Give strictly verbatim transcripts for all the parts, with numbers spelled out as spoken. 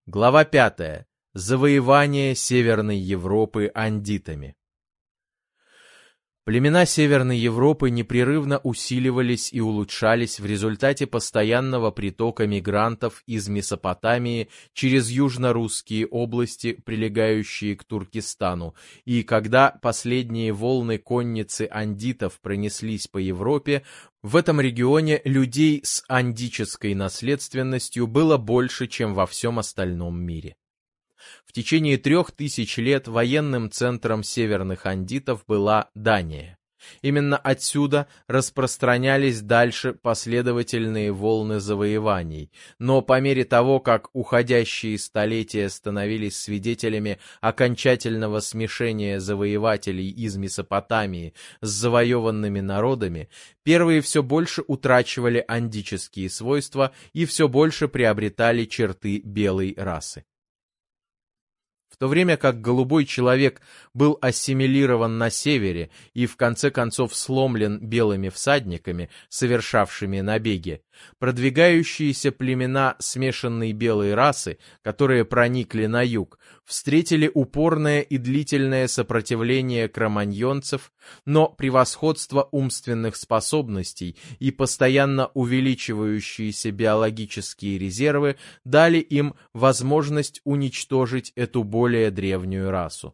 Глава пятая. Завоевание Северной Европы андитами. Племена Северной Европы непрерывно усиливались и улучшались в результате постоянного притока мигрантов из Месопотамии через южно-русские области, прилегающие к Туркестану, и когда последние волны конницы андитов пронеслись по Европе, в этом регионе людей с андической наследственностью было больше, чем во всем остальном мире. В течение трех тысяч лет военным центром северных андитов была Дания. Именно отсюда распространялись дальше последовательные волны завоеваний, но по мере того, как уходящие столетия становились свидетелями окончательного смешения завоевателей из Месопотамии с завоеванными народами, первые все больше утрачивали андические свойства и все больше приобретали черты белой расы. В то время как голубой человек был ассимилирован на севере и в конце концов сломлен белыми всадниками, совершавшими набеги, продвигающиеся племена смешанной белой расы, которые проникли на юг, встретили упорное и длительное сопротивление кроманьонцев, но превосходство умственных способностей и постоянно увеличивающиеся биологические резервы дали им возможность уничтожить эту более древнюю расу.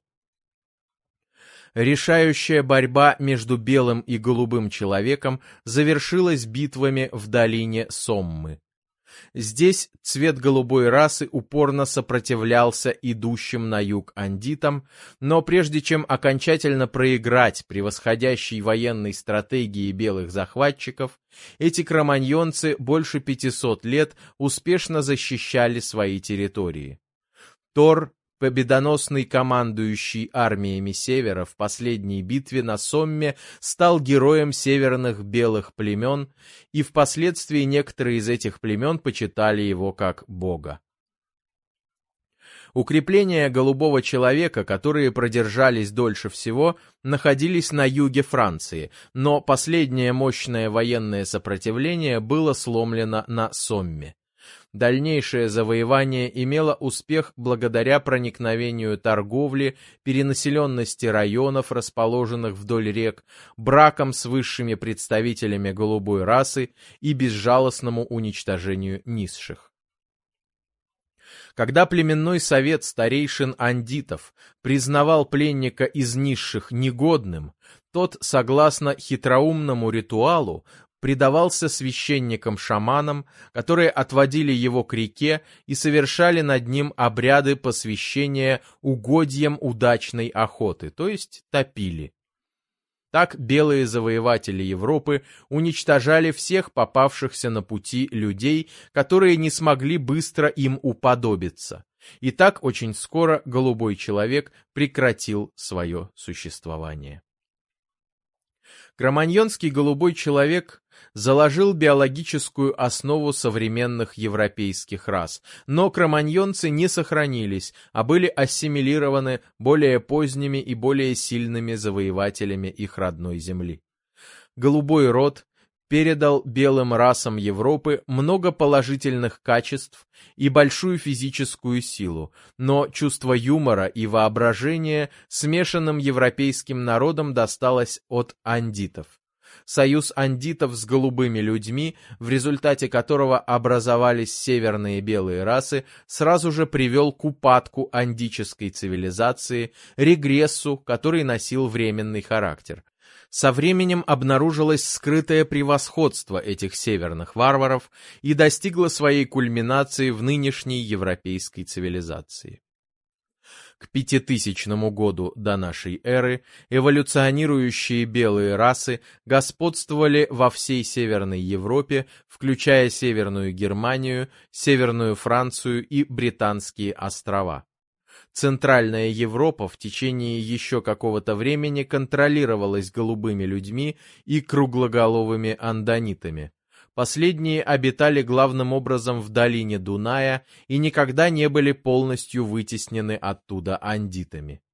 Решающая борьба между белым и голубым человеком завершилась битвами в долине Соммы. Здесь цвет голубой расы упорно сопротивлялся идущим на юг андитам, но прежде чем окончательно проиграть превосходящей военной стратегии белых захватчиков, эти кроманьонцы больше пятисот лет успешно защищали свои территории. Тор, победоносный командующий армиями Севера в последней битве на Сомме, стал героем северных белых племен, и впоследствии некоторые из этих племен почитали его как бога. Укрепления голубого человека, которые продержались дольше всего, находились на юге Франции, но последнее мощное военное сопротивление было сломлено на Сомме. Дальнейшее завоевание имело успех благодаря проникновению торговли, перенаселенности районов, расположенных вдоль рек, бракам с высшими представителями голубой расы и безжалостному уничтожению низших. Когда племенной совет старейшин андитов признавал пленника из низших негодным, тот, согласно хитроумному ритуалу, предавался священникам-шаманам, которые отводили его к реке и совершали над ним обряды посвящения угодьям удачной охоты, то есть топили. Так белые завоеватели Европы уничтожали всех попавшихся на пути людей, которые не смогли быстро им уподобиться. И так очень скоро голубой человек прекратил свое существование. Кроманьонский голубой человек заложил биологическую основу современных европейских рас, но кроманьонцы не сохранились, а были ассимилированы более поздними и более сильными завоевателями их родной земли. Голубой род передал белым расам Европы много положительных качеств и большую физическую силу, но чувство юмора и воображения смешанным европейским народам досталось от андитов. Союз андитов с голубыми людьми, в результате которого образовались северные белые расы, сразу же привел к упадку андической цивилизации, регрессу, который носил временный характер. Со временем обнаружилось скрытое превосходство этих северных варваров и достигло своей кульминации в нынешней европейской цивилизации. К пятитысячному году до нашей эры эволюционирующие белые расы господствовали во всей Северной Европе, включая Северную Германию, Северную Францию и Британские острова. Центральная Европа в течение еще какого-то времени контролировалась голубыми людьми и круглоголовыми андонитами. Последние обитали главным образом в долине Дуная и никогда не были полностью вытеснены оттуда андитами.